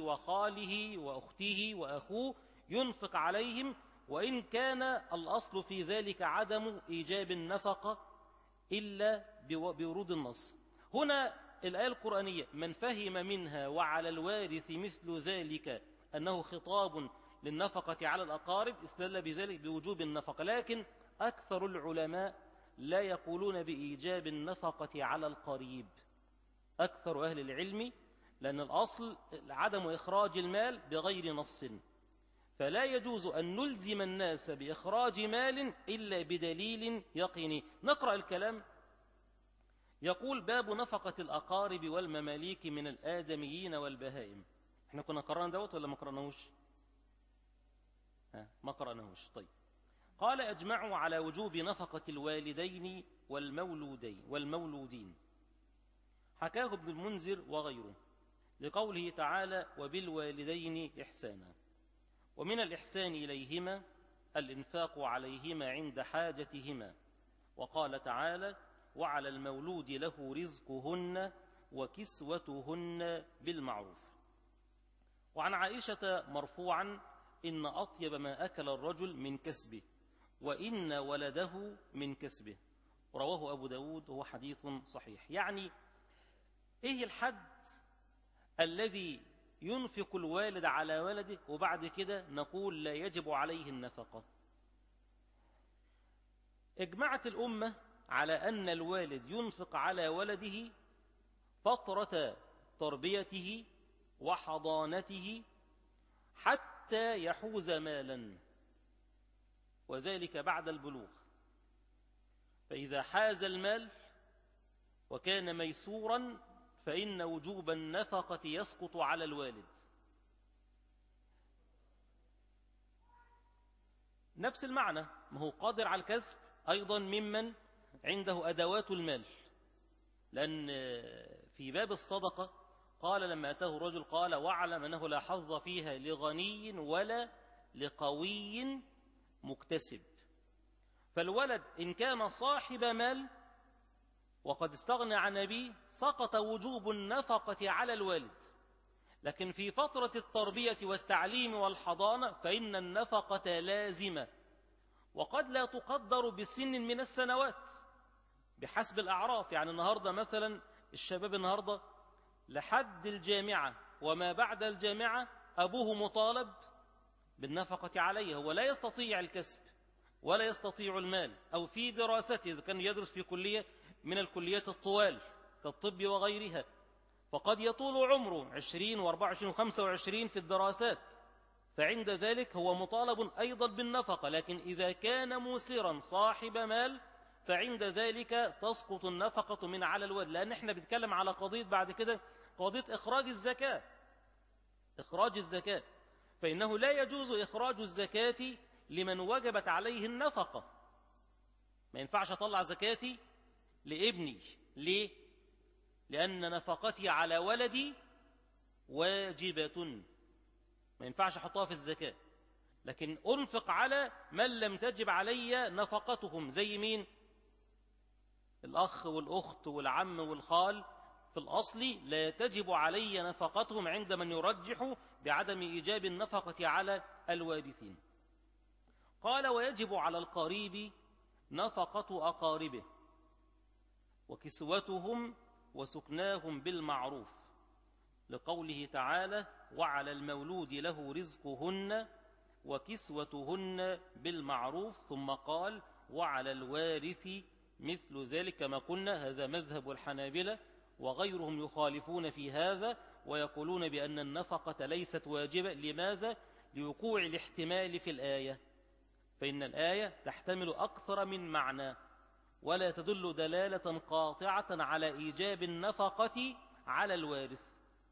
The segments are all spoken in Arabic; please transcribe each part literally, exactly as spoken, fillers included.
وخاله وأخته وأخوه ينفق عليهم، وإن كان الأصل في ذلك عدم إيجاب النفقة إلا بورود النص. هنا الآية القرآنية من فهم منها وعلى الوارث مثل ذلك أنه خطاب للنفقة على الأقارب استدل بذلك بوجوب النفقة، لكن أكثر العلماء لا يقولون بإيجاب النفقة على القريب، أكثر أهل العلم، لأن الأصل عدم إخراج المال بغير نص، فلا يجوز أن نلزم الناس بإخراج مال إلا بدليل يقيني. نقرأ الكلام. يقول باب نفقة الأقارب والمماليك من الآدميين والبهائم. احنا كنا قرأنا دوت ولا ما قرأناهوش؟ ها ما قرأناهوش. طيب. قال أجمعوا على وجوب نفقة الوالدين والمولودين والمولودين، حكاه ابن المنذر وغيره لقوله تعالى وبالوالدين إحسانا، ومن الإحسان إليهما الإنفاق عليهما عند حاجتهما، وقال تعالى وعلى المولود له رزقهن وكسوتهن بالمعروف. وعن عائشة مرفوعا إن أطيب ما أكل الرجل من كسبه وإن ولده من كسبه، رواه أبو داود وهو حديث صحيح. يعني إيه الحد الذي ينفق الوالد على ولده وبعد كده نقول لا يجب عليه النفقة؟ اجمعت الأمة على أن الوالد ينفق على ولده فترة تربيته وحضانته حتى يحوز مالا، وذلك بعد البلوغ. فإذا حاز المال وكان ميسورا فإن وجوب النفقة يسقط على الوالد. نفس المعنى، ما هو قادر على الكسب أيضا ممن عنده أدوات المال، لأن في باب الصدقة قال لما أتاه الرجل قال واعلم أنه لا حظ فيها لغني ولا لقوي مكتسب. فالولد إن كان صاحب مال وقد استغنى عن أبيه سقط وجوب النفقة على الوالد، لكن في فترة التربية والتعليم والحضانة فإن النفقة لازمة، وقد لا تقدر بسن من السنوات بحسب الأعراف. يعني النهاردة مثلا الشباب النهاردة لحد الجامعة وما بعد الجامعة أبوه مطالب بالنفقة عليه، هو لا يستطيع الكسب ولا يستطيع المال، أو في دراسته إذا كان يدرس في كلية من الكليات الطوال كالطب وغيرها فقد يطول عمره عشرين واربع وعشرين وخمسة وعشرين في الدراسات، فعند ذلك هو مطالب أيضا بالنفقة. لكن إذا كان موسرا صاحب مال فعند ذلك تسقط النفقة من على الولد، لأن احنا بنتكلم على قضية بعد كده قضية إخراج الزكاة. إخراج الزكاة فإنه لا يجوز إخراج الزكاة لمن وجبت عليه النفقة. ما ينفعش أطلع زكاتي لابني. ليه؟ لأن نفقتي على ولدي واجبة، ما ينفعش أحطها في الزكاة، لكن أنفق على من لم تجب علي نفقتهم. زي مين؟ الأخ والأخت والعم والخال في الأصل لا تجب علي نفقتهم عند من يرجح بعدم إيجاب النفقة على الوارثين. قال ويجب على القريب نفقة أقاربه وكسوتهم وسكناهم بالمعروف، لقوله تعالى وعلى المولود له رزقهن وكسوتهن بالمعروف، ثم قال وعلى الوارث مثل ذلك كما قلنا. هذا مذهب الحنابلة وغيرهم يخالفون في هذا ويقولون بأن النفقة ليست واجبة. لماذا؟ لوقوع الاحتمال في الآية، فإن الآية تحتمل أكثر من معنى ولا تدل دلالة قاطعة على إيجاب النفقة على الوارث.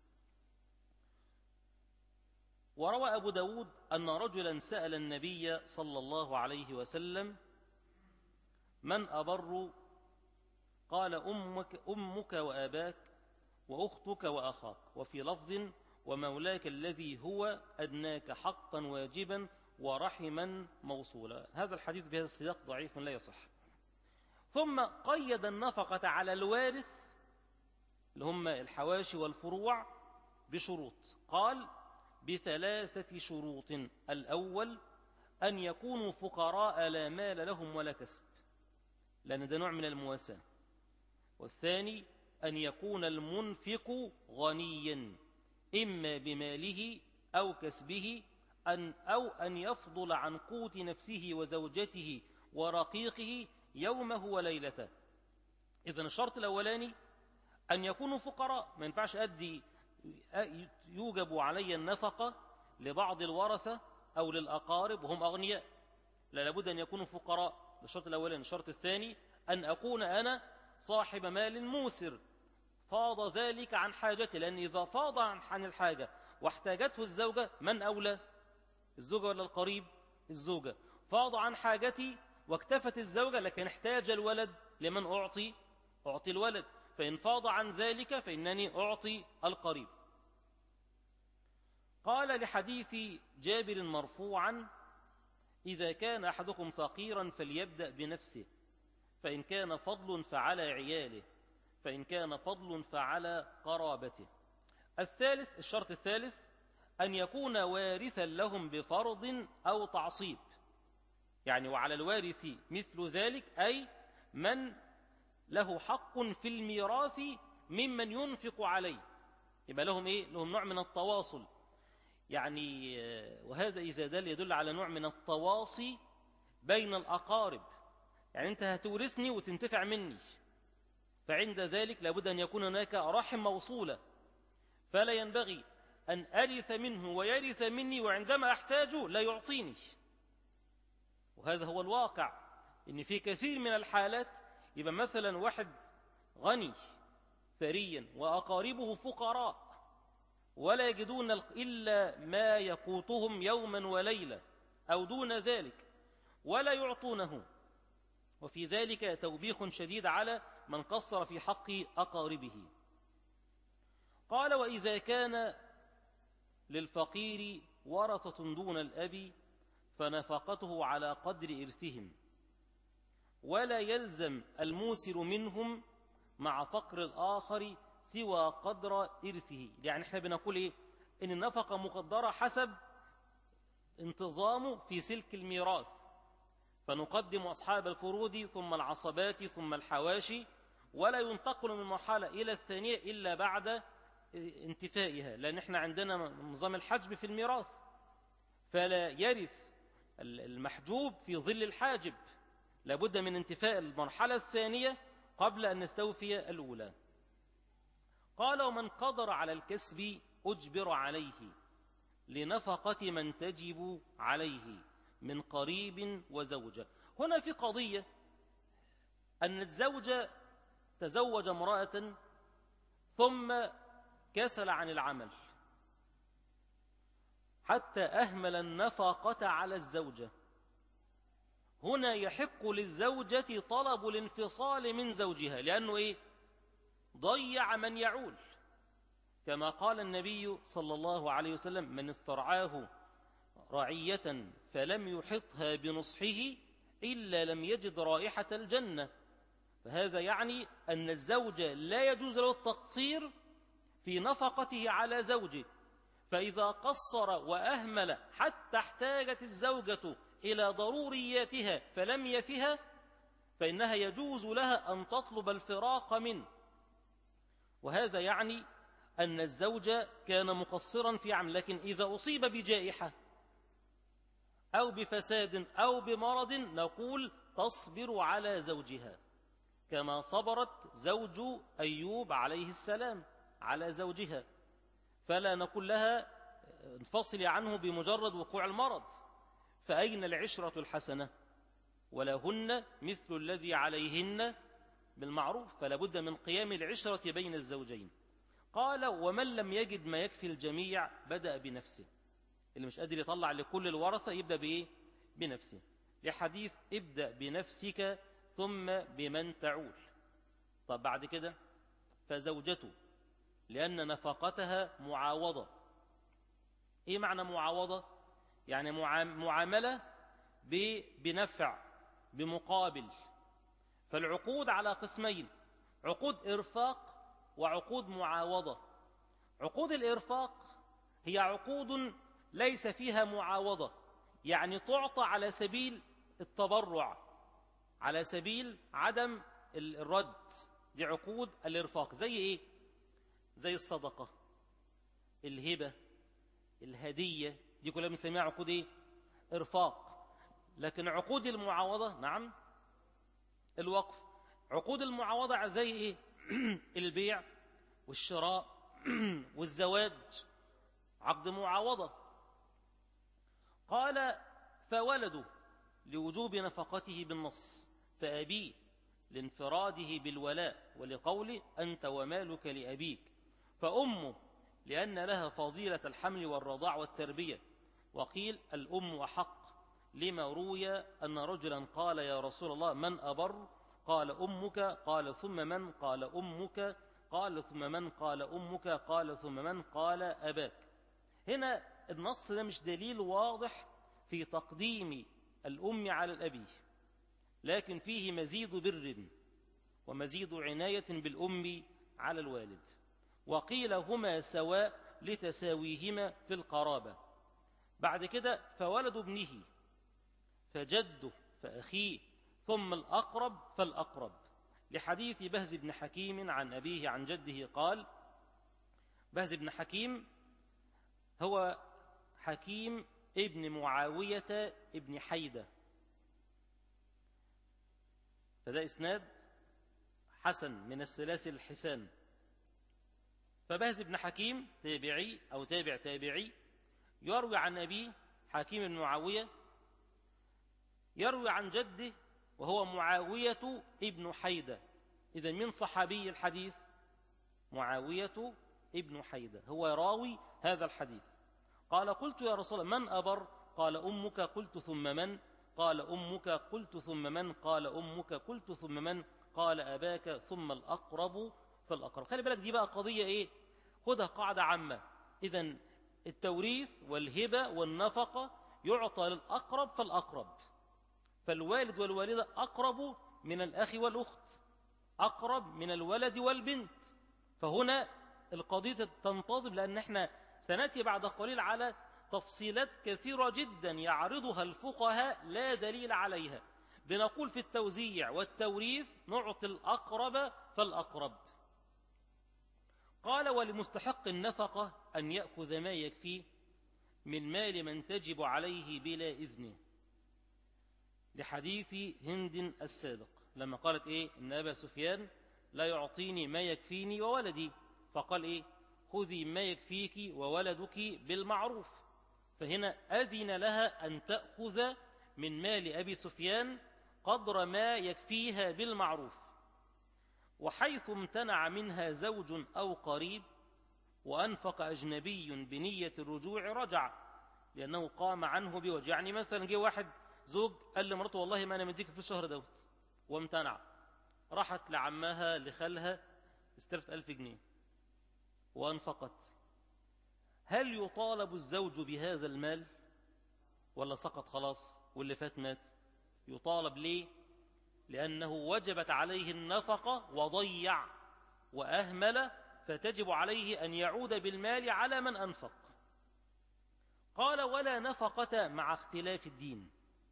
وروى أبو داود أن رجلا سأل النبي صلى الله عليه وسلم من أبر؟ قال أمك, أمك وأباك وأختك وأخاك، وفي لفظ ومولاك الذي هو أدناك حقا واجبا ورحما موصولا. هذا الحديث بهذا السياق ضعيف لا يصح. ثم قيد النفقة على الوارث اللي هم الحواشي والفروع بشروط، قال بثلاثة شروط. الأول أن يكونوا فقراء لا مال لهم ولا كسب، لأن ده نوع من المواساة. والثاني أن يكون المنفق غنيا إما بماله أو كسبه أن أو أن يفضل عن قوت نفسه وزوجته ورقيقه يومه وليلته. إذن الشرط الأولاني أن يكونوا فقراء، ما ينفعش أدي يوجب علي النفقة لبعض الورثة أو للأقارب وهم أغنياء، لا، لابد أن يكونوا فقراء. الشرط الأولاني. الشرط الثاني أن أكون أنا صاحب مال موسر فاض ذلك عن حاجتي، لأن إذا فاض عن الحاجة واحتاجته الزوجة، من أولى؟ الزوجة ولا القريب؟ الزوجة. فاض عن حاجتي واكتفت الزوجة، لكن احتاج الولد، لمن أعطي؟ أعطي الولد. فإن فاض عن ذلك فإنني أعطي القريب. قال لحديث جابر مرفوعا: إذا كان أحدكم فقيرا فليبدأ بنفسه، فإن كان فضل فعلى عياله، فإن كان فضل فعلى قرابته. الثالث. الشرط الثالث أن يكون وارثا لهم بفرض أو تعصيب، يعني وعلى الوارث مثل ذلك، أي من له حق في الميراث ممن ينفق عليه، يبقى لهم إيه؟ لهم نوع من التواصل، يعني وهذا إذا دل يدل على نوع من التواصي بين الأقارب، يعني أنت هتورثني وتنتفع مني، فعند ذلك لابد أن يكون هناك رحم موصولة، فلا ينبغي أن أرث منه ويرث مني وعندما أحتاجه لا يعطيني. وهذا هو الواقع، إن في كثير من الحالات يبقى مثلا واحد غني ثريا وأقاربه فقراء ولا يجدون إلا ما يقوتهم يوما وليلة أو دون ذلك ولا يعطونه، وفي ذلك توبيخ شديد على من قصر في حق أقاربه. قال: وإذا كان للفقير ورثة دون الأب فنفقته على قدر إرثهم، ولا يلزم الموسر منهم مع فقر الآخر سوى قدر إرثه. يعني احنا بنقول إيه؟ إن النفقة مقدرة حسب انتظامه في سلك الميراث، فنقدم أصحاب الفروض ثم العصبات ثم الحواشي، ولا ينتقل من مرحلة إلى الثانية إلا بعد انتفائها، لأن احنا عندنا نظام الحجب في الميراث، فلا يرث المحجوب في ظل الحاجب، لابد من انتفاء المرحلة الثانية قبل أن نستوفي الأولى. قال: ومن قدر على الكسب أجبر عليه لنفقة من تجب عليه من قريب وزوجة. هنا في قضية أن الزوجة تزوج امرأة ثم كسل عن العمل حتى أهمل النفقة على الزوجة. هنا يحق للزوجة طلب الانفصال من زوجها، لأنه إيه؟ ضيع من يعول، كما قال النبي صلى الله عليه وسلم: من استرعاه رعية فلم يحطها بنصحه إلا لم يجد رائحة الجنة. فهذا يعني أن الزوج لا يجوز له التقصير في نفقته على زوجه، فإذا قصر وأهمل حتى احتاجت الزوجة إلى ضرورياتها فلم يفها، فإنها يجوز لها أن تطلب الفراق منه. وهذا يعني أن الزوج كان مقصرا في عمل، لكن إذا أصيب بجائحة أو بفساد أو بمرض نقول تصبر على زوجها، كما صبرت زوج أيوب عليه السلام على زوجها، فلا نقول لها انفصلي عنه بمجرد وقوع المرض. فأين العشرة الحسنة؟ ولهن مثل الذي عليهن بالمعروف، فلا بد من قيام العشرة بين الزوجين. قال: ومن لم يجد ما يكفي الجميع بدأ بنفسه. اللي مش قادر يطلع لكل الورثة يبدأ بإيه؟ بنفسه، لحديث ابدأ بنفسك ثم بمن تعول. طب بعد كده فزوجته، لأن نفقتها معاوضة. إيه معنى معاوضة؟ يعني معاملة بنفع بمقابل. فالعقود على قسمين: عقود إرفاق وعقود معاوضة. عقود الإرفاق هي عقود ليس فيها معاوضة، يعني تعطى على سبيل التبرع، على سبيل عدم الرد. دي عقود الإرفاق. زي إيه؟ زي الصدقة، الهبة، الهدية، دي كلها بنسميها عقود إيه؟ إرفاق. لكن عقود المعاوضة، نعم، الوقف. عقود المعاوضة زي إيه؟ البيع والشراء والزواج، عقد معاوضة. قال فولده لوجوب نفقته بالنص، فأبيه لانفراده بالولاء ولقوله أنت ومالك لأبيك، فأمه لأن لها فضيلة الحمل والرضاع والتربية. وقيل الأم أحق لما روي أن رجلا قال يا رسول الله من أبر؟ قال أمك. قال ثم من؟ قال أمك. قال ثم من؟ قال أمك. قال ثم من؟ قال أباك. هنا النص ده مش دليل واضح في تقديم الأم على الأبي، لكن فيه مزيد بر ومزيد عناية بالأم على الوالد. وقيل هما سواء لتساويهما في القرابة. بعد كده فولد ابنه فجده فأخيه ثم الأقرب فالأقرب، لحديث بهز بن حكيم عن أبيه عن جده قال، بهز بن حكيم هو حكيم ابن معاوية ابن حيدة، فده إسناد حسن من السلاسل الحسان. فبهز بن حكيم تابعي أو تابع تابعي، يروي عن أبيه حكيم بن معاوية، يروي عن جده وهو معاوية ابن حيدة. إذا من صحابي الحديث؟ معاوية ابن حيدة هو راوي هذا الحديث. قال قلت يا رسول الله من أبر؟ قال أمك. قلت ثم من؟ قال أمك. قلت ثم من؟ قال أمك. قلت ثم من؟ قال أباك. ثم الأقرب فالأقرب. خلي بالك دي بقى قضية إيه؟ خدها قاعدة عامة. إذن التوريث والهبة والنفقة يعطى للأقرب فالأقرب، فالوالد والوالدة أقرب من الأخ والأخت، أقرب من الولد والبنت. فهنا القضية تنتظم، لأن احنا سنأتي بعد قليل على تفصيلات كثيرة جدا يعرضها الفقهاء لا دليل عليها. بنقول في التوزيع والتوريث نعطي الأقرب فالأقرب. قال ولمستحق النفقة أن يأخذ ما يكفيه من مال من تجب عليه بلا إذنه، لحديث هند السابق لما قالت إيه إن أبا سفيان لا يعطيني ما يكفيني وولدي، فقال إيه خذي ما يكفيك وولدك بالمعروف. فهنا أذن لها أن تأخذ من مال أبي سفيان قدر ما يكفيها بالمعروف. وحيث امتنع منها زوج أو قريب وأنفق أجنبي بنية الرجوع رجع، لأنه قام عنه بوجه. يعني مثلا جه واحد زوج قال لمراته والله ما أنا مديك في الشهر دوت، وامتنع، راحت لعمها لخالها استلفت ألف جنيه وأنفقت، هل يطالب الزوج بهذا المال ولا سقط خلاص واللي فات مات؟ يطالب. ليه؟ لأنه وجبت عليه النفقة وضيع وأهمل، فتجب عليه أن يعود بالمال على من أنفق. قال ولا نفقة مع اختلاف الدين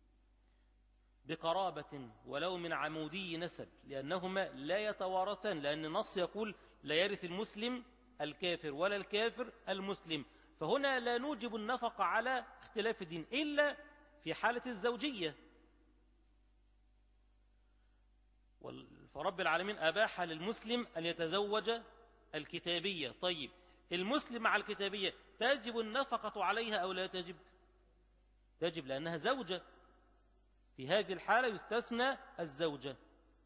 بقرابة ولو من عمودي نسب، لأنهما لا يتوارثان، لأن النص يقول لا يرث المسلم الكافر ولا الكافر المسلم. فهنا لا نوجب النفقة على اختلاف الدين إلا في حالة الزوجية. فرب العالمين أباح للمسلم أن يتزوج الكتابية. طيب المسلم مع الكتابية تجب النفقة عليها أو لا تجب؟ تجب، لأنها زوجة. في هذه الحالة يستثنى الزوجة.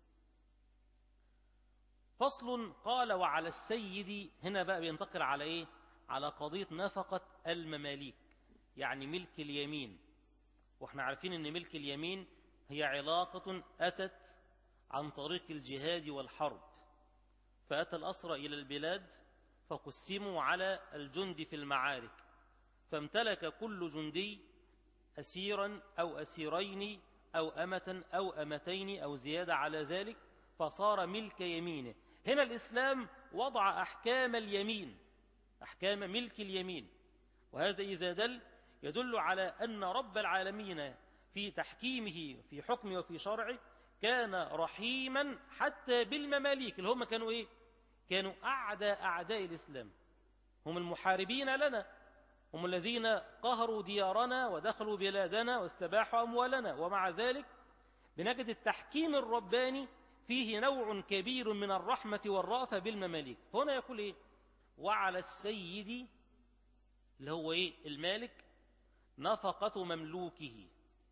فصل. قال وعلى السيد، هنا بقى بينتقل على إيه؟ على قضية نفقة المماليك، يعني ملك اليمين. وإحنا عارفين أن ملك اليمين هي علاقة أتت عن طريق الجهاد والحرب، فأتى الأسرى إلى البلاد فقسموا على الجند في المعارك، فامتلك كل جندي أسيرا أو أسيرين أو أمة أو أمتين أو زيادة على ذلك، فصار ملك يمينه. هنا الإسلام وضع أحكام اليمين، أحكام ملك اليمين، وهذا إذا دل يدل على أن رب العالمين في تحكيمه في حكمه وفي شرعه كان رحيما حتى بالمماليك اللي هم كانوا إيه؟ كانوا أعداء أعداء الإسلام، هم المحاربين لنا، هم الذين قهروا ديارنا ودخلوا بلادنا واستباحوا أموالنا، ومع ذلك بنجد التحكيم الرباني فيه نوع كبير من الرحمة والرأفة بالمماليك. فهنا يقول إيه؟ وعلى السيد اللي هو إيه؟ المالك نفقة مملوكه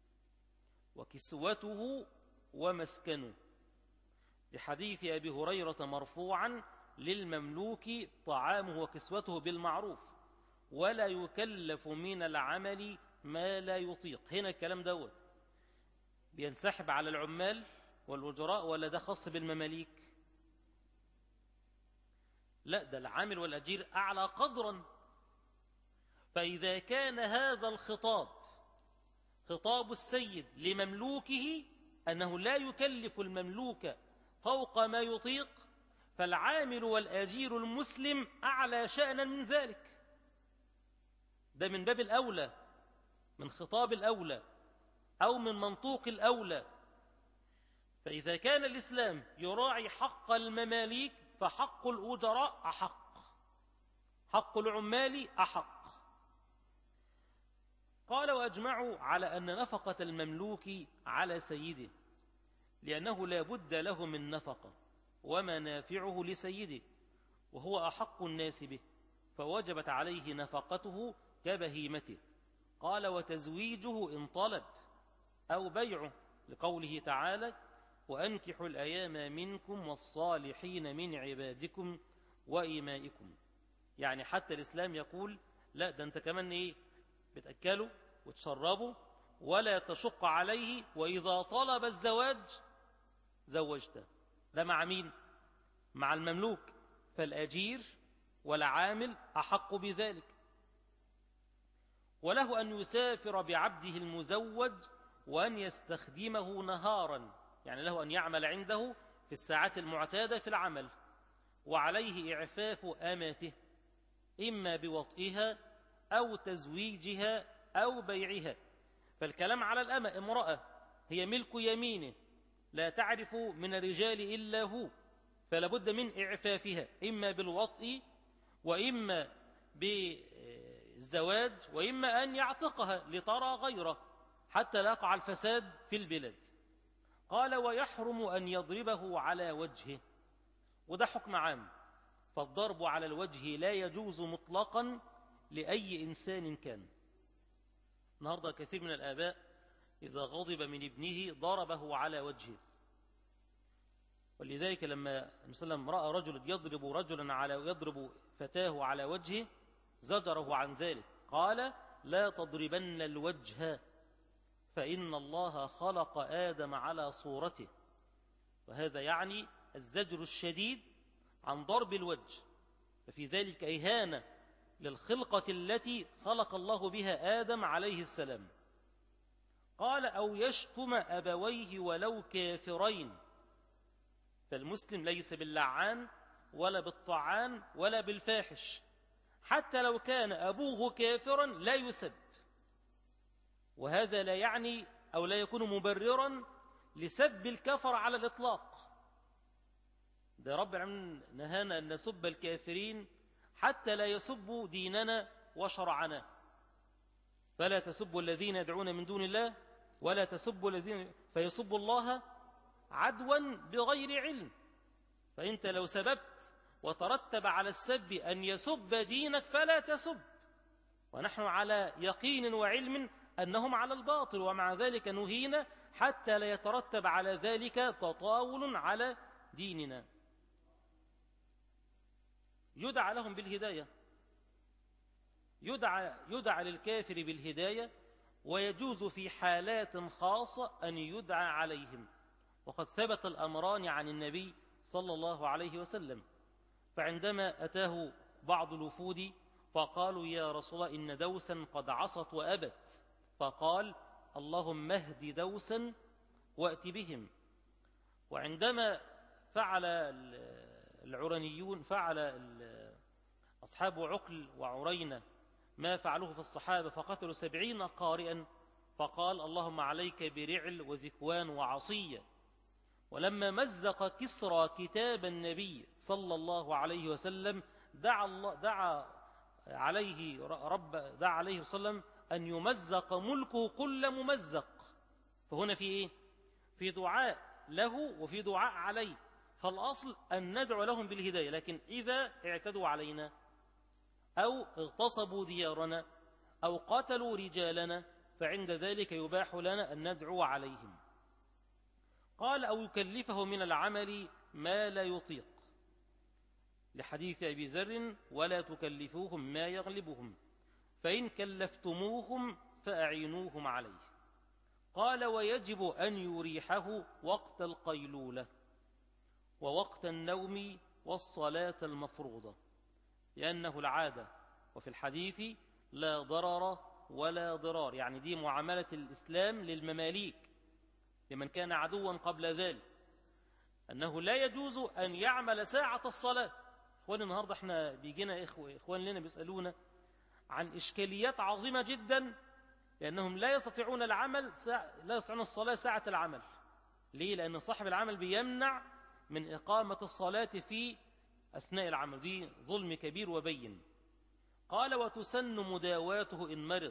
وكسوته ومسكنه، لحديث أبي هريرة مرفوعا للمملوك طعامه وكسوته بالمعروف ولا يكلف من العمل ما لا يطيق. هنا الكلام دوت بينسحب على العمال والوجراء ولا ده خاص بالمماليك؟ لا، ده العامل والأجير أعلى قدرا. فإذا كان هذا الخطاب خطاب السيد لمملوكه أنه لا يكلف المملوك فوق ما يطيق، فالعامل والأجير المسلم أعلى شأنا من ذلك. ده من باب الأولى، من خطاب الأولى أو من منطوق الأولى. فإذا كان الإسلام يراعي حق المماليك فحق الأجراء أحق، حق العمال أحق. قال وأجمعوا على أن نفقة المملوك على سيده، لأنه لا بد له من نفقة ومنافعه لسيده وهو أحق الناس به، فوجبت عليه نفقته كبهيمته. قال وتزويجه إن طلب أو بيعه، لقوله تعالى وأنكحوا الأيام منكم والصالحين من عبادكم وإمائكم. يعني حتى الإسلام يقول لا، ده أنت كمان إيه؟ بتأكله وتشربه ولا تشق عليه، وإذا طلب الزواج زوجته. ده مع مين؟ مع المملوك، فالأجير والعامل أحق بذلك. وله أن يسافر بعبده المزوج وأن يستخدمه نهارا، يعني له أن يعمل عنده في الساعات المعتادة في العمل، وعليه إعفاف أماته إما بوطئها أو تزويجها أو بيعها. فالكلام على الأمة، امرأة هي ملك يمينه لا تعرف من الرجال إلا هو، فلا بد من إعفافها إما بالوطء وإما بالزواج وإما أن يعتقها لترى غيره حتى لا يقع الفساد في البلاد. قال ويحرم أن يضربه على وجهه، وده حكم عام، فالضرب على الوجه لا يجوز مطلقا لأي إنسان كان. النهارده كثير من الآباء إذا غضب من ابنه ضربه على وجهه، ولذلك لما النبي صلى الله عليه وسلم رأى رجل يضرب رجلا على يضرب فتاه على وجهه زجره عن ذلك، قال لا تضربن الوجه فإن الله خلق آدم على صورته. وهذا يعني الزجر الشديد عن ضرب الوجه، ففي ذلك إهانة للخلقة التي خلق الله بها آدم عليه السلام. قال أو يشتم أبويه ولو كافرين، فالمسلم ليس باللعان ولا بالطعان ولا بالفاحش، حتى لو كان أبوه كافرا لا يسب. وهذا لا يعني أو لا يكون مبررا لسب الكفر على الإطلاق. ده رب العالمين نهانا أن نسب الكافرين حتى لا يسبوا ديننا وشرعنا. فلا تسبوا الذين يدعون من دون الله ولا تسبوا الذين فيسبوا الله عدوا بغير علم. فأنت لو سببت وترتب على السب أن يسب دينك فلا تسب، ونحن على يقين وعلم أنهم على الباطل، ومع ذلك نهينا حتى لا يترتب على ذلك تطاول على ديننا. يدعى لهم بالهداية، يدعى, يدعى للكافر بالهداية، ويجوز في حالات خاصة أن يدعى عليهم. وقد ثبت الأمران عن النبي صلى الله عليه وسلم. فعندما أتاه بعض الوفود فقالوا يا رسول الله إن دوسا قد عصت وأبت، فقال اللهم اهد دوسا وأت بهم. وعندما فعل العرنيون فعل أصحاب عقل وعرينة ما فعلوه في الصحابة فقتلوا سبعين قارئا، فقال اللهم عليك برعل وذكوان وعصية. ولما مزق كسرى كتاب النبي صلى الله عليه وسلم دعا, الله دعا عليه رب دعا عليه وسلم أن يمزق ملكه كل ممزق. فهنا في إيه؟ في دعاء له وفي دعاء عليه. فالأصل أن ندعو لهم بالهداية، لكن إذا اعتدوا علينا أو اغتصبوا ديارنا أو قتلوا رجالنا فعند ذلك يباح لنا أن ندعو عليهم. قال أو يكلفه من العمل ما لا يطيق، لحديث أبي ذر ولا تكلفوهم ما يغلبهم، فإن كلفتموهم فأعينوهم عليه. قال ويجب أن يريحه وقت القيلولة ووقت النوم والصلاة المفروضة، لأنه العادة. وفي الحديث لا ضرر ولا ضرار، يعني دي معاملة الإسلام للمماليك لمن كان عدوا قبل ذلك، أنه لا يجوز أن يعمل ساعة الصلاة. إخواني النهاردة احنا بيجينا إخوة إخوان لنا بيسألونا عن إشكاليات عظيمة جدا، لأنهم لا يستطيعون العمل ساعة لا يستطيعون الصلاة ساعة العمل. ليه؟ لأن صاحب العمل بيمنع من إقامة الصلاة في أثناء العمل، دي ظلم كبير وبين. قال وتسن مداواته إن مرض،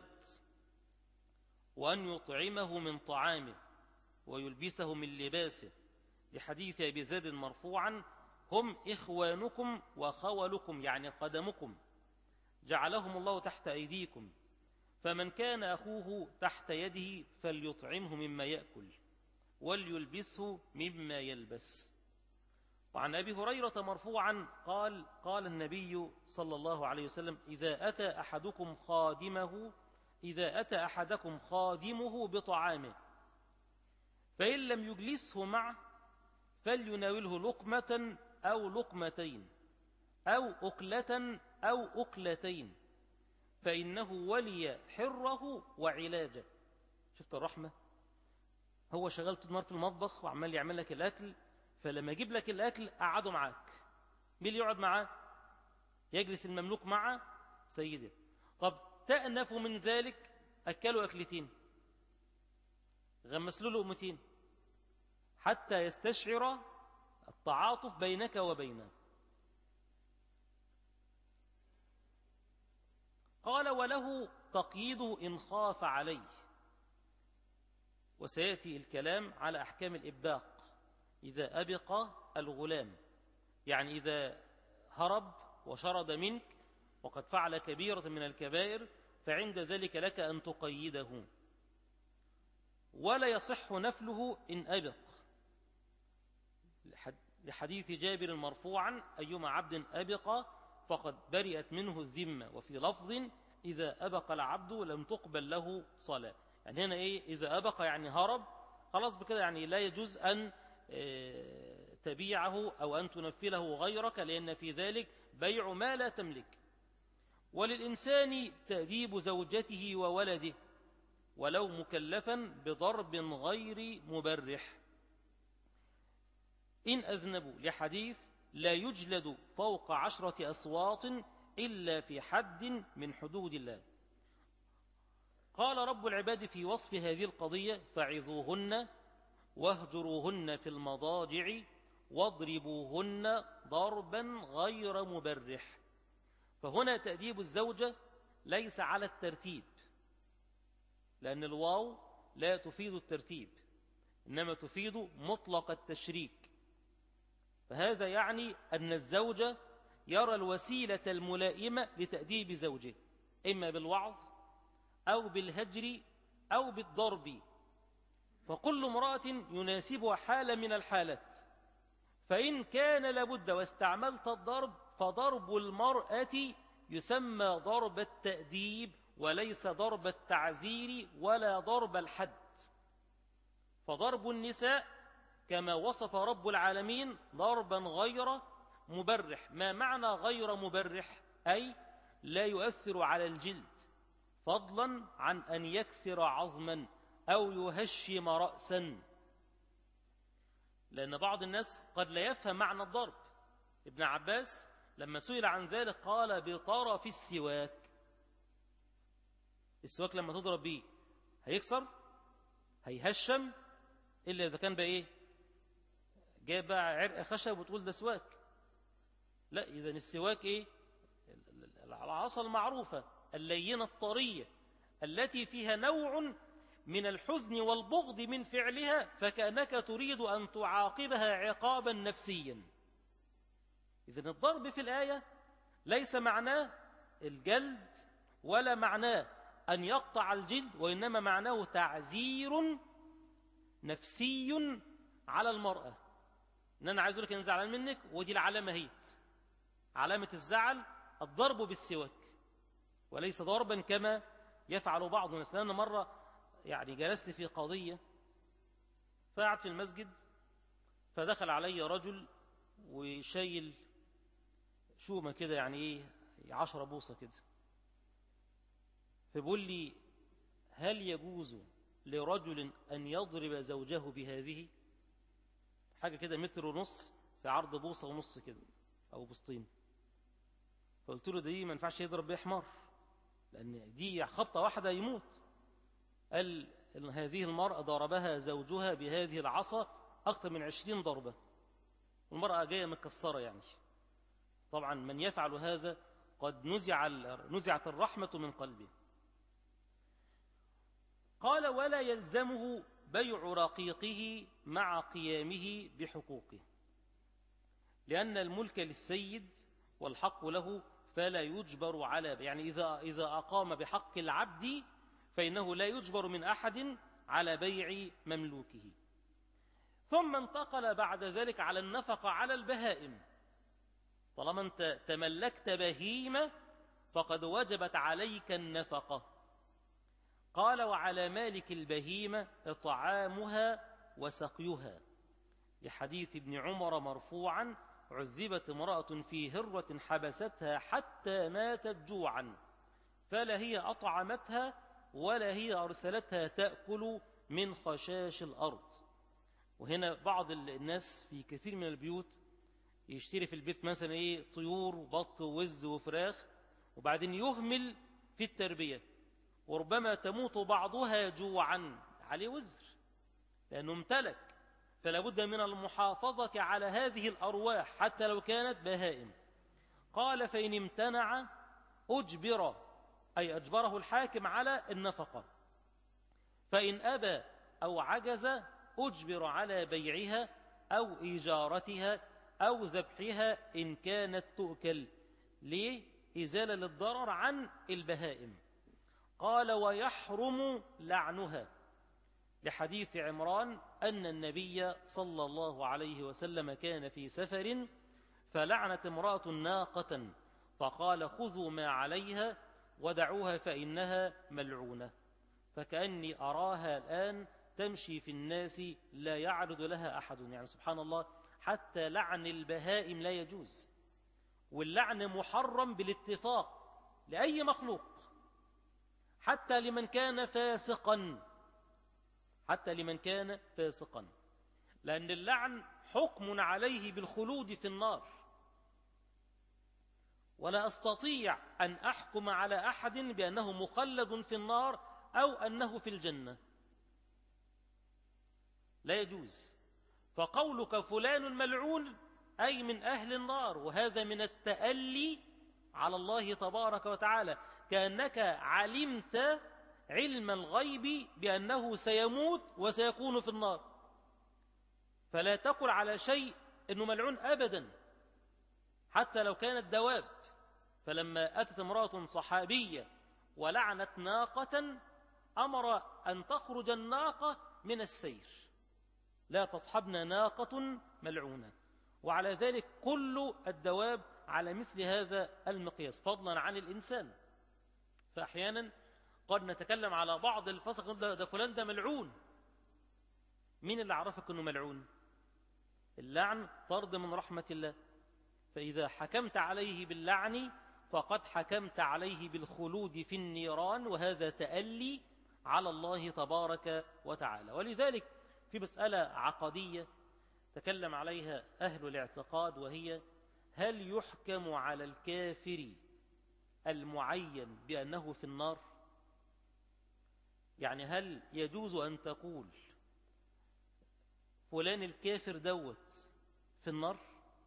وأن يطعمه من طعامه ويلبسه من لباسه، لحديث أبي ذر مرفوعا هم إخوانكم وخولكم، يعني قدمكم، جعلهم الله تحت أيديكم، فمن كان أخوه تحت يده فليطعمه مما يأكل وليلبسه مما يلبس. وعن أبي هريرة مرفوعا قال قال النبي صلى الله عليه وسلم إذا أتى أحدكم خادمه إذا أتى أحدكم خادمه بطعامه فإن لم يجلسه معه فليناوله لقمة أو لقمتين أو أكلة أو أكلتين، فإنه ولي حره وعلاجه. شفت الرحمة؟ هو شغال طول النهار في المطبخ وعمال يعمل لك الأكل، فلما يجيب لك الأكل قعده معاك. مين اللي يقعد معاه؟ يجلس المملوك مع سيده. طب تأنف من ذلك أكلوا أكلتين، غمسلوا له لقمتين، حتى يستشعر التعاطف بينك وبينه. قال وله تقييده إن خاف عليه، وسيأتي الكلام على أحكام الإباق إذا أبق الغلام، يعني إذا هرب وشرد منك وقد فعل كبيرة من الكبائر فعند ذلك لك أن تقيده. ولا يصح نفله إن أبق، لحديث جابر مرفوعا أيما عبد أبق فقد برئت منه الذمة، وفي لفظ إذا أبق العبد لم تقبل له صلاة. يعني هنا إيه؟ إذا أبق يعني هرب، خلاص بكده يعني لا يجوز أن تبيعه أو أن تنفله غيرك، لأن في ذلك بيع ما لا تملك. وللإنسان تأديب زوجته وولده ولو مكلفا بضرب غير مبرح إن أذنبوا، لحديث لا يجلد فوق عشرة أصوات إلا في حد من حدود الله. قال رب العباد في وصف هذه القضية فعظوهن واهجروهن في المضاجع واضربوهن ضربا غير مبرح. فهنا تأديب الزوجة ليس على الترتيب، لأن الواو لا تفيد الترتيب إنما تفيد مطلق التشريك. فهذا يعني أن الزوجة يرى الوسيلة الملائمة لتأديب زوجه إما بالوعظ أو بالهجر أو بالضرب، فكل امرأة يناسبها حالة من الحالات. فإن كان لابد واستعملت الضرب فضرب المرأة يسمى ضرب التأديب وليس ضرب التعزير ولا ضرب الحد. فضرب النساء كما وصف رب العالمين ضربا غير مبرح. ما معنى غير مبرح؟ أي لا يؤثر على الجلد، فضلا عن أن يكسر عظما أو يهشم رأسا، لأن بعض الناس قد لا يفهم معنى الضرب. ابن عباس لما سئل عن ذلك قال بطرف السواك، السواك لما تضرب بيه هيكسر هيهشم إلا إذا كان بقى إيه جايب بقى عرق خشب وتقول ده سواك. لا، إذا السواك إيه العصا المعروفة اللينة الطرية التي فيها نوع من الحزن والبغض من فعلها، فكأنك تريد أن تعاقبها عقابا نفسيا. إذن الضرب في الآية ليس معناه الجلد ولا معناه أن يقطع الجلد، وإنما معناه تعزير نفسي على المرأة. إن أنا عايز أقول لك أنا زعلان منك، ودي العلامة هيت علامة الزعل الضرب بالسواك، وليس ضربا كما يفعل بعض الناس. لأن مرة يعني جلست في قضية فقعد في المسجد، فدخل علي رجل وشايل شومة كده يعني إيه عشرة بوصة كده، فبقول لي هل يجوز لرجل أن يضرب زوجه بهذه حاجة كده متر ونص في عرض بوصة ونص كده أو بوصتين؟ فقلت له دي ما ينفعش يضرب بيها حمار، لأن دي خبطة واحدة يموت. قال إن هذه المرأة ضربها زوجها بهذه العصا أكثر من عشرين ضربة، والمرأة جاية مكسرة يعني. طبعا من يفعل هذا قد نزع نزعت الرحمة من قلبه. قال ولا يلزمه بيع رقيقه مع قيامه بحقوقه، لأن الملك للسيد والحق له، فلا يجبر على يعني إذا إذا أقام بحق العبد فإنه لا يجبر من أحد على بيع مملوكه. ثم انتقل بعد ذلك على النفقة على البهائم. طالما أنت تملكت بهيمة فقد وجبت عليك النفقة. قال وعلى مالك البهيمة إطعامها وسقيها، لحديث ابن عمر مرفوعا عذبت امرأة في هرة حبستها حتى ماتت جوعا، فلا هي أطعمتها ولا هي أرسلتها تأكل من خشاش الأرض. وهنا بعض الناس في كثير من البيوت يشتري في البيت مثلا إيه طيور وبط ووز وفراخ، وبعدين يهمل في التربية، وربما تموت بعضها جوعا، عليه وزر لأنه امتلك. فلا بد من المحافظة على هذه الأرواح حتى لو كانت بهائم. قال فإن امتنع أجبر، أي أجبره الحاكم على النفقة. فإن أبى أو عجز أجبر على بيعها أو إيجارتها أو ذبحها إن كانت تؤكل، ليه؟ إزالة للضرر عن البهائم. قال ويحرم لعنها، لحديث عمران أن النبي صلى الله عليه وسلم كان في سفر فلعنت امرأة ناقة، فقال خذوا ما عليها ودعوها فإنها ملعونة. فكأني أراها الآن تمشي في الناس لا يعرض لها أحد. يعني سبحان الله، حتى لعن البهائم لا يجوز، واللعن محرم بالاتفاق لأي مخلوق، حتى لمن كان فاسقا، حتى لمن كان فاسقا، لأن اللعن حكم عليه بالخلود في النار، ولا أستطيع أن أحكم على أحد بأنه مخلد في النار أو أنه في الجنة، لا يجوز. فقولك فلان ملعون أي من أهل النار، وهذا من التألي على الله تبارك وتعالى، كأنك علمت علم الغيب بأنه سيموت وسيكون في النار، فلا تقل على شيء أنه ملعون أبدا حتى لو كانت دواب. فلما أتت امرأة صحابية ولعنت ناقة أمر أن تخرج الناقة من السير، لا تصحبنا ناقة ملعونة. وعلى ذلك كل الدواب على مثل هذا المقياس، فضلا عن الإنسان. فأحيانا قد نتكلم على بعض الفسق، ده فلان ده ملعون. مين اللي عرفك أنه ملعون؟ اللعن طرد من رحمة الله، فإذا حكمت عليه باللعن فقد حكمت عليه بالخلود في النيران، وهذا تألي على الله تبارك وتعالى. ولذلك في مسألة عقدية تكلم عليها أهل الاعتقاد، وهي هل يحكم على الكافر المعين بأنه في النار؟ يعني هل يجوز أن تقول فلان الكافر دوت في النار،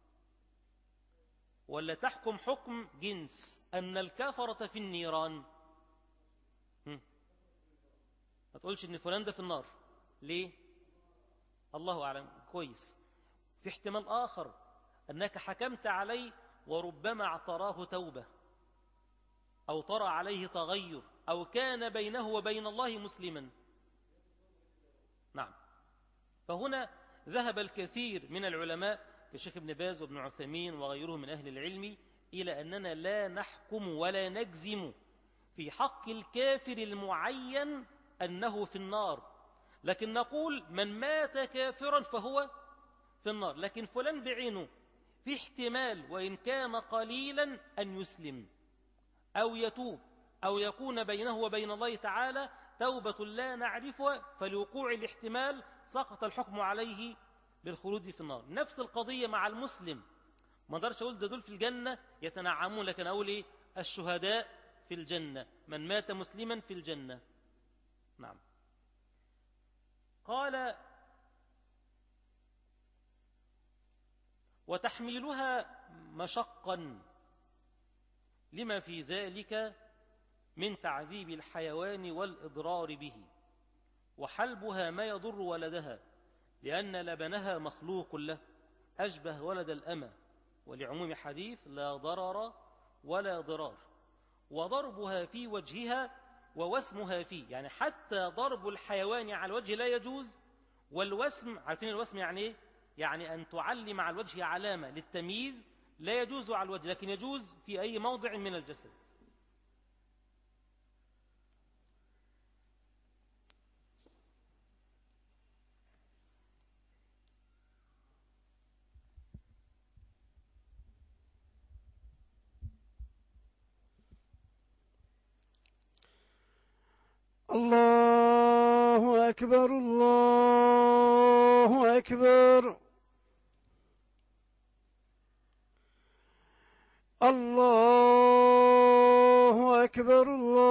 ولا تحكم حكم جنس أن الكافرة في النيران؟ ما تقولش إن فلان ده في النار. ليه؟ الله أعلم. كويس. في احتمال آخر أنك حكمت عليه وربما اعتراه توبة، أو طرأ عليه تغير، أو كان بينه وبين الله مسلما. نعم. فهنا ذهب الكثير من العلماء كالشيخ ابن باز وابن عثيمين وغيرهم من أهل العلم إلى أننا لا نحكم ولا نجزم في حق الكافر المعين أنه في النار، لكن نقول من مات كافرا فهو في النار. لكن فلان بعينه في احتمال وإن كان قليلا أن يسلم أو يتوب أو يكون بينه وبين الله تعالى توبة لا نعرفها، فلوقوع الاحتمال سقط الحكم عليه بالخلود في النار. نفس القضية مع المسلم. ما اقدرش أقول ده دول في الجنة يتنعمون، لكن أقول إيه؟ الشهداء في الجنة، من مات مسلما في الجنة. نعم. قال وتحميلها مشقا لما في ذلك من تعذيب الحيوان والإضرار به، وحلبها ما يضر ولدها لأن لبنها مخلوق له أشبه ولد الأمة، ولعموم حديث لا ضرر ولا ضرار، وضربها في وجهها ووسمها فيه، يعني حتى ضرب الحيوان على الوجه لا يجوز. والوسم، عارفين الوسم يعني إيه؟ يعني أن تعلم على الوجه علامة للتمييز، لا يجوز على الوجه لكن يجوز في أي موضع من الجسد. الله أكبر الله أكبر الله أكبر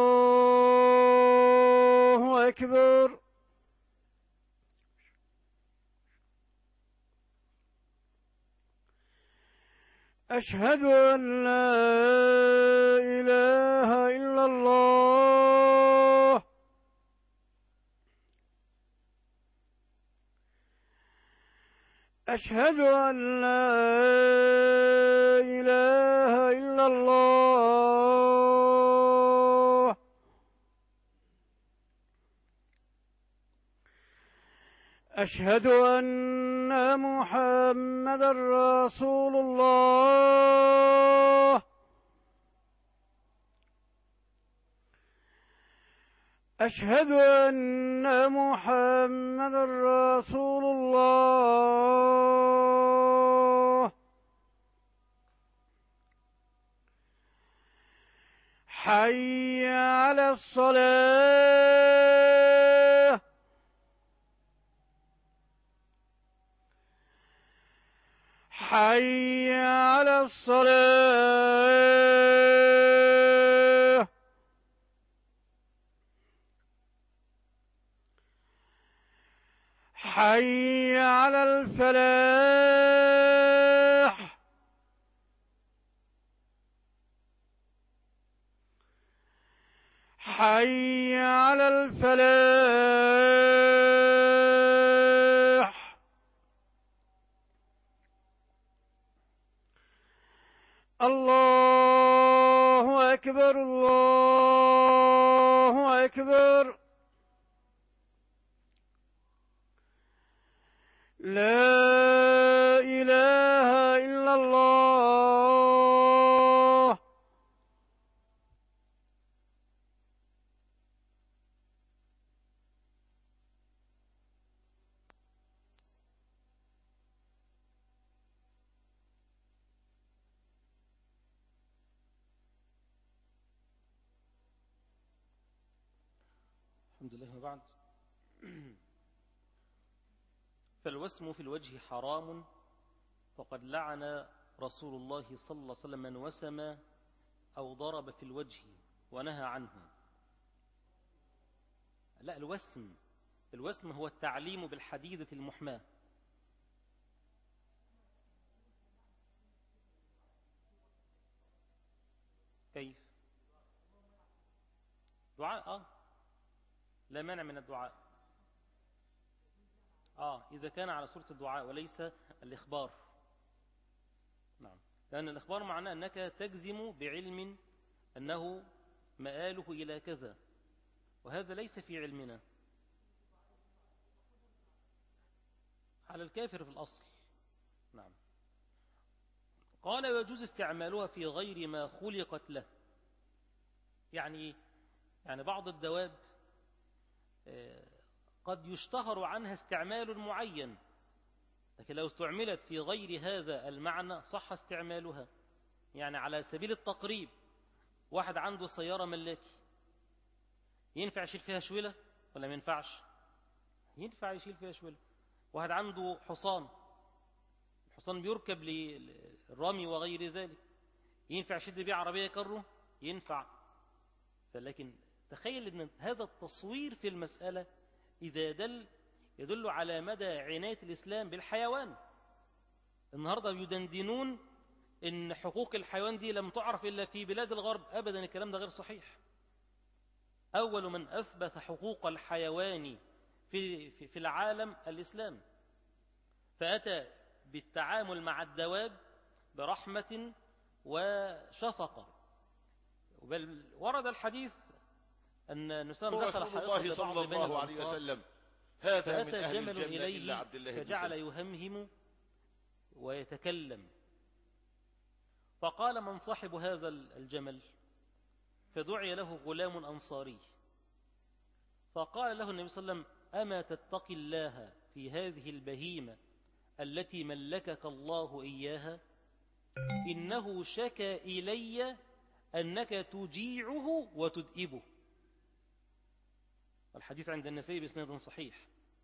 الله أكبر. أشهد أن لا إله إلا الله. أشهد أن لا إله إلا الله. أشهد أن محمدًا رسول الله. أشهد أن محمدًا رسول الله. حي على الصلاة. حي على الصلاة. حي على الفلاح. حي على الفلاح. الله أكبر الله أكبر. لا إله إلا الله. الحمد لله. وبعد، فالوسم في الوجه حرام، فقد لعن رسول الله صلى الله عليه وسلم من وسم أو ضرب في الوجه ونهى عنه. لا، الوسم. الوسم هو التعليم بالحديدة المحماة. كيف؟ دعاء، آه لا مانع من الدعاء. آه إذا كان على صورة الدعاء وليس الإخبار. نعم، لأن الإخبار معناه أنك تجزم بعلم أنه مآله إلى كذا، وهذا ليس في علمنا. على الكافر في الأصل. نعم. قال ويجوز استعمالها في غير ما خلقت له. يعني يعني بعض الدواب قد يشتهر عنها استعمال معين، لكن لو استعملت في غير هذا المعنى صح استعمالها. يعني على سبيل التقريب، واحد عنده سيارة ملاكي، ينفع يشيل فيها شويلة ولا ما ينفعش؟ ينفع يشيل فيها شويلة. واحد عنده حصان، الحصان بيركب للرمي وغير ذلك، ينفع يشد بيه عربية كره؟ ينفع. فلكن تخيل أن هذا التصوير في المسألة إذا دل يدل على مدى عناية الإسلام بالحيوان. النهاردة يدندنون إن حقوق الحيوان دي لم تعرف إلا في بلاد الغرب. أبدا، الكلام ده غير صحيح. أول من أثبت حقوق الحيوان في, في, في العالم الإسلام، فأتى بالتعامل مع الدواب برحمة وشفقة. بل ورد الحديث أن نسام دخل رسول الله صلى الله عليه وسلم هذا من أهل الجنة إلا عبد الله بن فجعل يهمهم ويتكلم، فقال من صاحب هذا الجمل؟ فدعي له غلام أنصاري، فقال له النبي صلى الله عليه وسلم أما تتقي الله في هذه البهيمة التي ملكك الله إياها؟ إنه شكى إلي أنك تجيعه وتدئبه. الحديث عند النسائي بإسناد صحيح.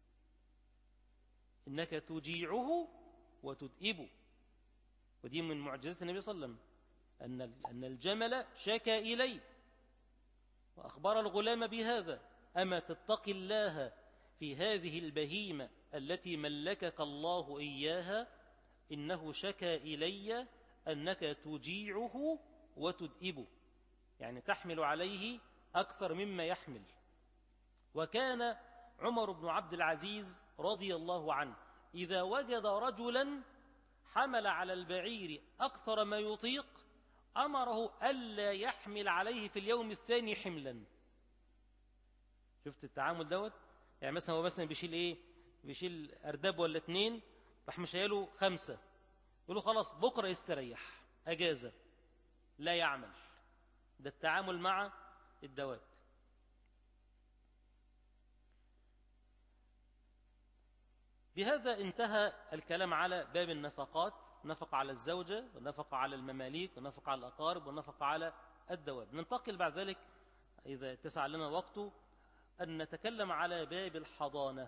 إنك تجيعه وتدئبه. ودي من معجزات النبي صلى الله عليه وسلم أن أن الجمل شكى إلي، وأخبر الغلام بهذا. أما تتقي الله في هذه البهيمة التي ملكك الله إياها؟ إنه شكى إلي أنك تجيعه وتدئبه، يعني تحمل عليه أكثر مما يحمل. وكان عمر بن عبد العزيز رضي الله عنه إذا وجد رجلا حمل على البعير أكثر ما يطيق أمره ألا يحمل عليه في اليوم الثاني حملا. شفت التعامل دوت؟ يعني مثلا هو مثلا بيشيل إيه؟ بيشيل أرداب ولا اتنين، راح مشيله خمسة، يقول له خلاص بكرة يستريح أجازة، لا يعمل. ده التعامل مع الدواب. بهذا انتهى الكلام على باب النفقات. نفق على الزوجة، ونفق على المماليك، ونفق على الأقارب، ونفق على الدواب. ننتقل بعد ذلك إذا اتسع لنا الوقت أن نتكلم على باب الحضانة.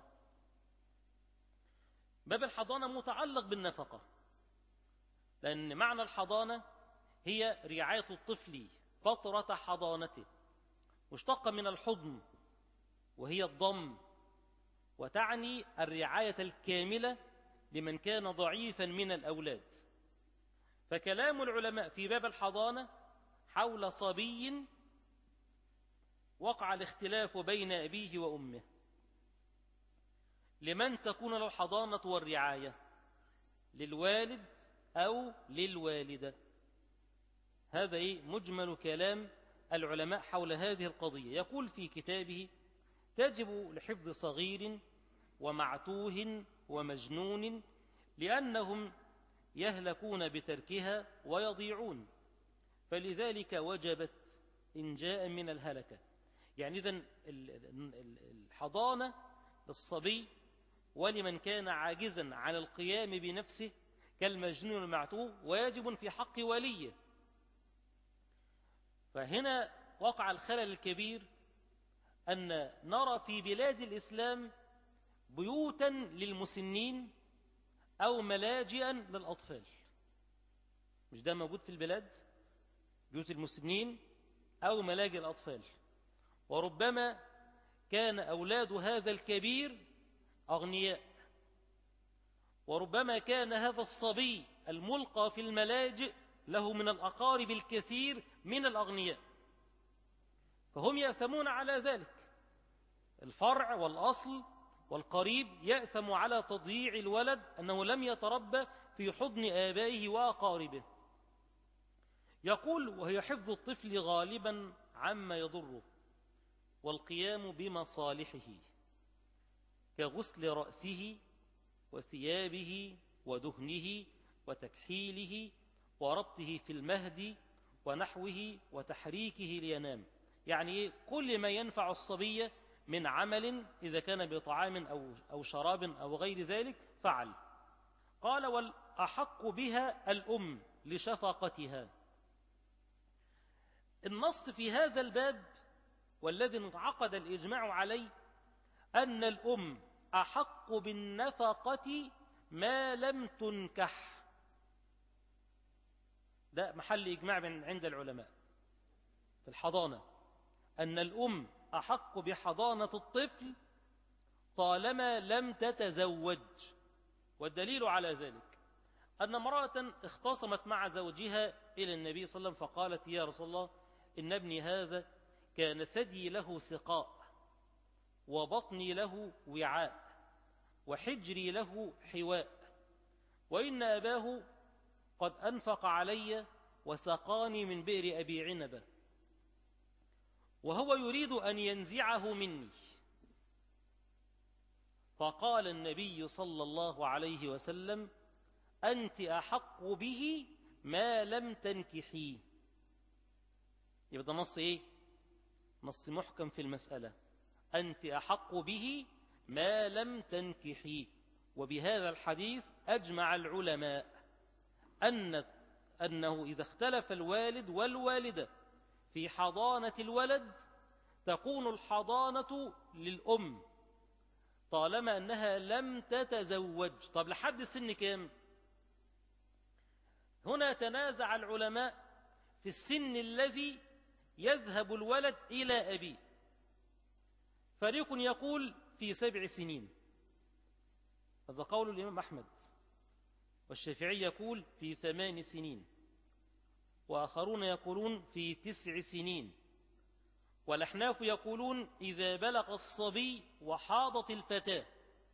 باب الحضانة متعلق بالنفقة، لأن معنى الحضانة هي رعاية الطفل فترة حضانته، مشتقة من الحضن وهي الضم، وتعني الرعاية الكاملة لمن كان ضعيفا من الأولاد. فكلام العلماء في باب الحضانة حول صبي وقع الاختلاف بين أبيه وأمه، لمن تكون له الحضانة والرعاية، للوالد أو للوالدة. هذا إيه؟ مجمل كلام العلماء حول هذه القضية. يقول في كتابه تجب لحفظ صغير ومعتوه ومجنون لأنهم يهلكون بتركها ويضيعون، فلذلك وجبت إن جاء من الهلكة. يعني إذن الحضانة للصبي ولمن كان عاجزا عن القيام بنفسه كالمجنون المعتوه، ويجب في حق وليه. فهنا وقع الخلل الكبير أن نرى في بلاد الإسلام بيوتا للمسنين أو ملاجئا للأطفال. مش ده موجود في البلاد؟ بيوت المسنين أو ملاجئ الأطفال. وربما كان أولاد هذا الكبير أغنياء، وربما كان هذا الصبي الملقى في الملاجئ له من الأقارب الكثير من الأغنياء، فهم يأثمون على ذلك. الفرع والأصل والقريب يأثم على تضييع الولد أنه لم يتربى في حضن آبائه وأقاربه. يقول: وهي حفظ الطفل غالبا عما يضره والقيام بمصالحه كغسل رأسه وثيابه ودهنه وتكحيله وربطه في المهد ونحوه وتحريكه لينام. يعني كل ما ينفع الصبي من عمل إذا كان بطعام أو, أو شراب أو غير ذلك فعل. قال: والأحق بها الأم لشفقتها. النص في هذا الباب والذي انعقد الإجماع عليه أن الأم أحق بالنفقة ما لم تنكح. ده محل إجماع عند العلماء في الحضانة، أن الأم أحق بحضانة الطفل طالما لم تتزوج. والدليل على ذلك أن امرأة اختصمت مع زوجها إلى النبي صلى الله عليه وسلم فقالت: يا رسول الله، إن ابني هذا كان ثدي له سقاء، وبطني له وعاء، وحجري له حواء، وإن أباه قد أنفق علي وسقاني من بئر أبي عنبة، وهو يريد أن ينزعه مني. فقال النبي صلى الله عليه وسلم: أنت أحق به ما لم تنكحيه. يبقى ده نص إيه؟ نص محكم في المسألة، أنت أحق به ما لم تنكحيه. وبهذا الحديث أجمع العلماء أن أنه إذا اختلف الوالد والوالدة في حضانة الولد تكون الحضانة للأم طالما أنها لم تتزوج. طب لحد السن كام؟ هنا تنازع العلماء في السن الذي يذهب الولد إلى أبيه. فريق يقول في سبع سنين، هذا قول الإمام أحمد، والشافعي يقول في ثمان سنين، وآخرون يقولون في تسع سنين، والأحناف يقولون إذا بلغ الصبي وحاضت الفتاة.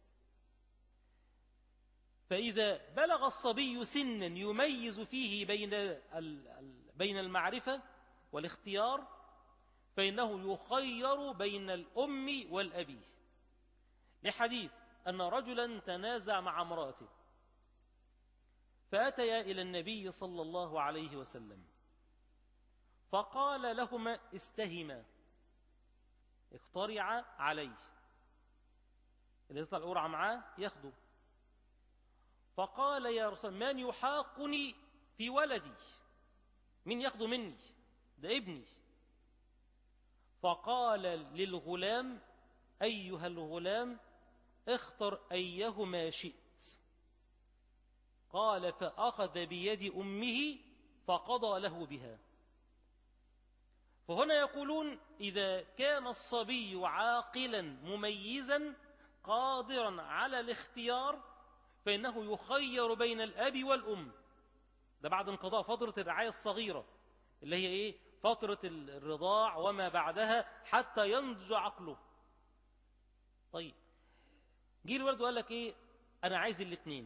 فإذا بلغ الصبي سنا يميز فيه بين بين المعرفة والاختيار فإنه يخير بين الأم والأبي، لحديث أن رجلا تنازع مع امرأته فأتيا إلى النبي صلى الله عليه وسلم فقال لهما: استهما، اقترعا عليه، اللي يطلع القرعة معاه ياخده. فقال: يا رسول من يحاقني في ولدي؟ من ياخده مني؟ ده ابني. فقال للغلام: أيها الغلام، اختر أيهما شئت. قال: فأخذ بيد أمه فقضى له بها. فهنا يقولون إذا كان الصبي عاقلا مميزا قادرا على الاختيار فإنه يخير بين الأب والأم. ده بعد انقضاء فترة الرعاية الصغيرة اللي هي إيه؟ فترة الرضاع وما بعدها حتى ينضج عقله. طيب جه الولد وقال لك إيه؟ أنا عايز الاثنين.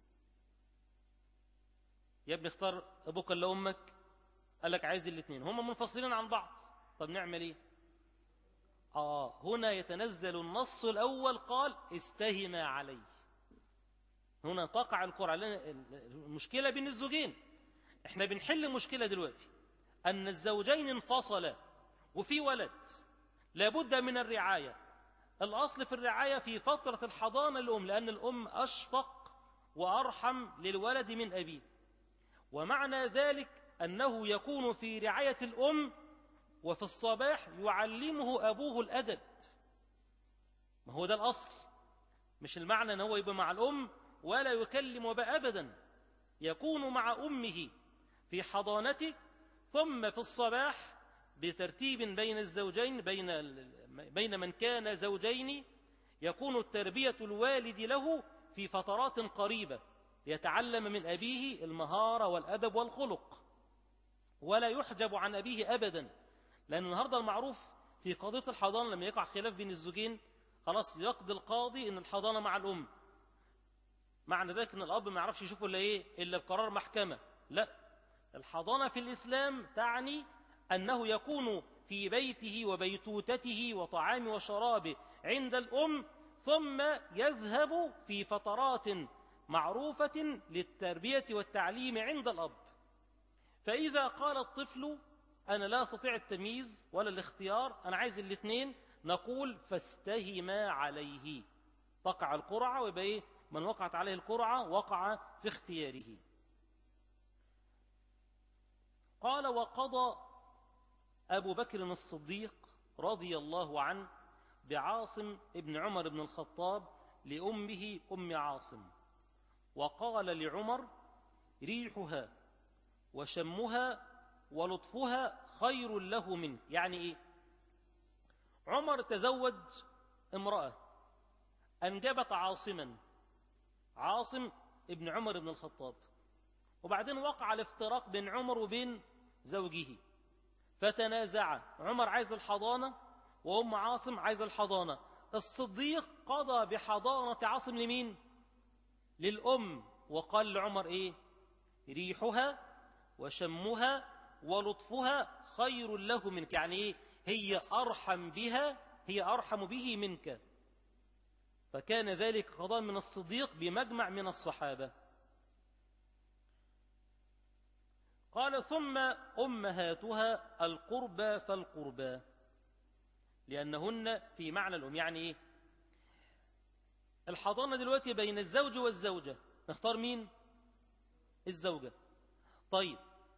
يا ابني اختار أبوك ولا أمك؟ قال لك عايز الاثنين، هم منفصلين عن بعض. طب نعمل إيه؟ آه هنا يتنزل النص الأول قال: استهما عليه. هنا تقع القرعة. المشكلة بين الزوجين، احنا بنحل مشكلة دلوقتي أن الزوجين انفصلا وفي ولد، لابد من الرعاية. الأصل في الرعاية في فترة الحضانة الأم، لأن الأم أشفق وأرحم للولد من أبيه، ومعنى ذلك أنه يكون في رعاية الأم وفي الصباح يعلمه أبوه الأدب. ما هو ده الأصل، مش المعنى أنه يبقى مع الأم ولا يكلم أباه أبدا، يكون مع أمه في حضانته ثم في الصباح بترتيب بين الزوجين بين بين من كان زوجين يكون التربية الوالد له في فترات قريبة ليتعلم من أبيه المهارة والأدب والخلق، ولا يحجب عن أبيه أبدا. لأن النهاردة المعروف في قضية الحضانة لما يقع خلاف بين الزوجين خلاص يقضي القاضي إن الحضانة مع الأم، معنى ذلك إن الأب ما يعرفش يشوفه إلا إيه إلا بقرار محكمة. لا، الحضانة في الإسلام تعني أنه يكون في بيته وبيتوتته وطعامه وشرابه عند الأم، ثم يذهب في فترات معروفة للتربية والتعليم عند الأب. فإذا قال الطفل أنا لا أستطيع التمييز ولا الاختيار، أنا عايز الاثنين، نقول فاستهما عليه، تقع القرعة، ويبقى إيه؟ من وقعت عليه القرعة وقع في اختياره. قال وقضى أبو بكر الصديق رضي الله عنه بعاصم ابن عمر بن الخطاب لأمه أم عاصم، وقال لعمر ريحها وشمها ولطفها خير له منك. يعني إيه؟ عمر تزوج امرأة أنجبت عاصما، عاصم ابن عمر بن الخطاب، وبعدين وقع الافتراق بين عمر وبين زوجه، فتنازع، عمر عايز الحضانة وأم عاصم عايز الحضانة. الصديق قضى بحضانة عاصم لمين؟ للأم، وقال لعمر إيه؟ ريحها وشمها ولطفها خير له منك. يعني إيه؟ هي أرحم بها، هي أرحم به منك. فكان ذلك قضاء من الصديق بمجمع من الصحابة. قال ثم أمهاتها القربى فالقربى، لأنهن في معنى الأم. يعني إيه؟ الحضانة دلوقتي بين الزوج والزوجة، نختار مين؟ الزوجة. طيب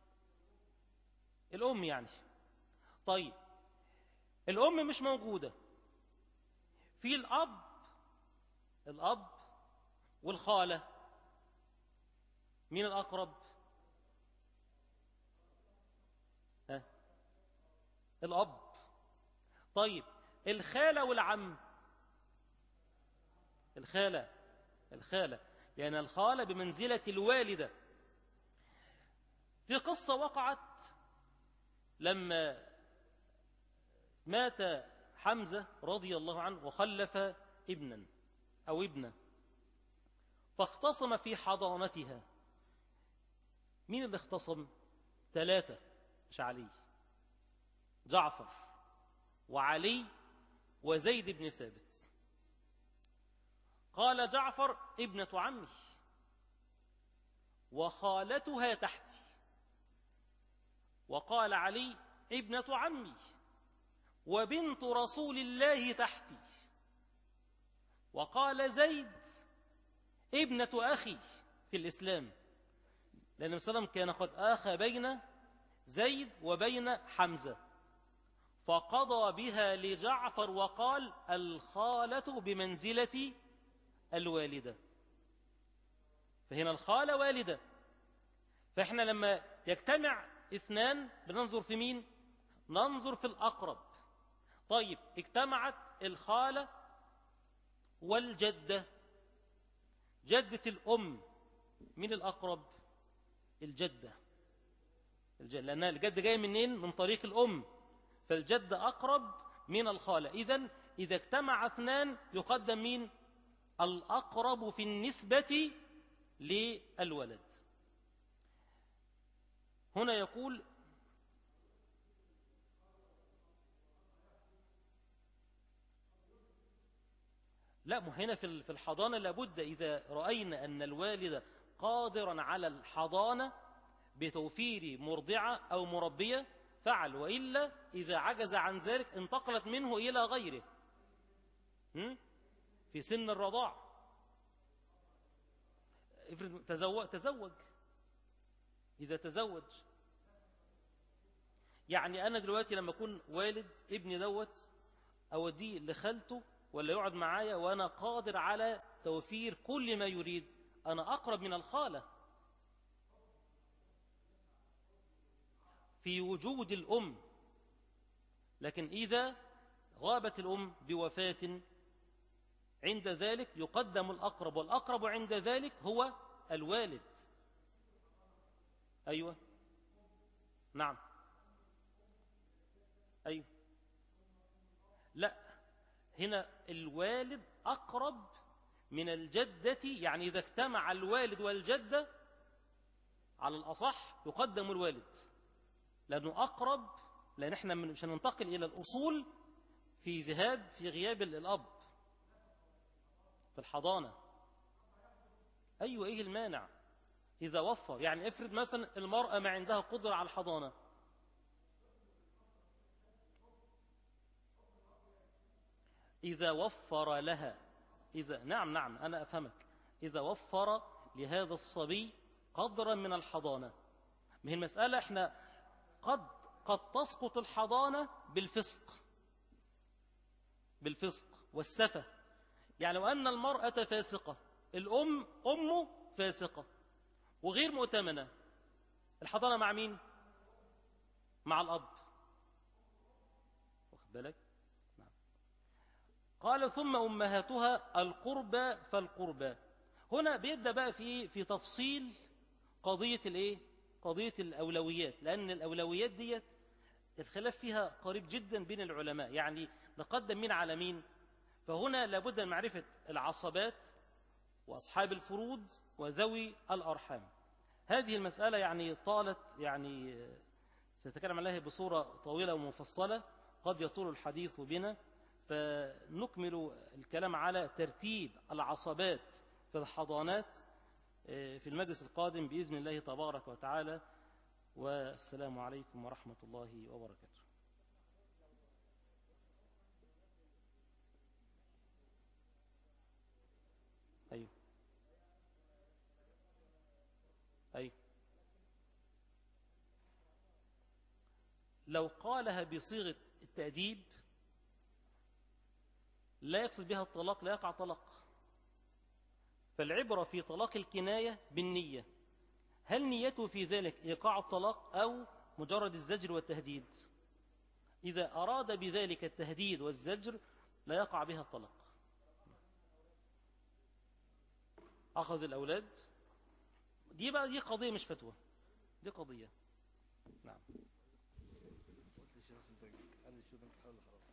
الأم يعني، طيب الأم مش موجودة، في الأب، الأب والخالة، مين الأقرب؟ ها؟ الأب. طيب الخالة والعم، الخالة، الخالة لأن يعني الخالة بمنزلة الوالدة. في قصة وقعت لما مات حمزة رضي الله عنه وخلف ابنا أو ابنة، فاختصم في حضانتها. مين اللي اختصم؟ ثلاثة، مش علي، جعفر وعلي وزيد بن ثابت. قال جعفر ابنة عمي وخالتها تحتي، وقال علي ابنة عمي وبنت رسول الله تحتي، وقال زيد ابنة أخي في الإسلام، لأن النبي صلى الله عليه وسلم كان قد آخى بين زيد وبين حمزة، فقضى بها لجعفر وقال الخالة بمنزلة الوالدة. فهنا الخالة والدة، فإحنا لما يجتمع اثنان بننظر في مين؟ ننظر في الأقرب. طيب اجتمعت الخالة والجدة، جدة الأم، مين الأقرب؟ الجدة، الجدة، لأن الجدة جاي منين؟ من طريق الأم، فالجدة أقرب من الخالة. إذن إذا اجتمع اثنان يقدم مين؟ الأقرب في النسبة للولد. هنا يقول لا، هنا في الحضانة لابد إذا رأينا أن الوالد قادرا على الحضانة بتوفير مرضعة أو مربية فعل، وإلا إذا عجز عن ذلك انتقلت منه إلى غيره في سن الرضاع. تزوج, تزوج إذا تزوج، يعني أنا دلوقتي لما أكون والد ابني دوت أوديه لخالته ولا يقعد معايا وأنا قادر على توفير كل ما يريد، أنا أقرب من الخالة في وجود الأم. لكن إذا غابت الأم بوفاة، عند ذلك يقدم الأقرب، والأقرب عند ذلك هو الوالد. أيوة نعم أيوة لا، هنا الوالد أقرب من الجدة، يعني إذا اجتمع الوالد والجدة على الأصح يقدم الوالد، لأنه أقرب، لأن احنا مش هننتقل إلى الأصول في ذهاب في غياب الأب في الحضانة. أيوة، إيه المانع إذا وفر؟ يعني افرض مثلا المرأة ما عندها قدرة على الحضانة، إذا وفر لها، إذا نعم نعم أنا أفهمك، إذا وفر لهذا الصبي قدرا من الحضانة. ما هي المسألة إحنا قد قد تسقط الحضانة بالفسق بالفسق والسفة. يعني لو أن المرأة فاسقة، الأم أمه فاسقة وغير مؤتمنة، الحضانة مع مين؟ مع الأب، واخد بالك؟ نعم. قال ثم أمهاتها القربى فالقربى. هنا بيبدأ بقى في في تفصيل قضية الإيه؟ قضية الأولويات، لأن الأولويات ديت الخلاف فيها قريب جدا بين العلماء، يعني نقدم مين على مين. فهنا لابد من معرفة العصبات وأصحاب الفروض وذوي الأرحام. هذه المسألة يعني طالت، يعني سنتكلم عليها بصورة طويلة ومفصلة، قد يطول الحديث بنا، فنكمل الكلام على ترتيب العصبات في الحضانات في المجلس القادم بإذن الله تبارك وتعالى. والسلام عليكم ورحمة الله وبركاته. أيوه أيوه لو قالها بصيغة التأديب لا يقصد بها الطلاق لا يقع طلاق. فالعبرة في طلاق الكناية بالنية، هل نيته في ذلك إيقاع الطلاق أو مجرد الزجر والتهديد؟ إذا أراد بذلك التهديد والزجر لا يقع بها الطلاق. أخذ الأولاد دي بقى دي قضية مش فتوى، دي قضية. نعم.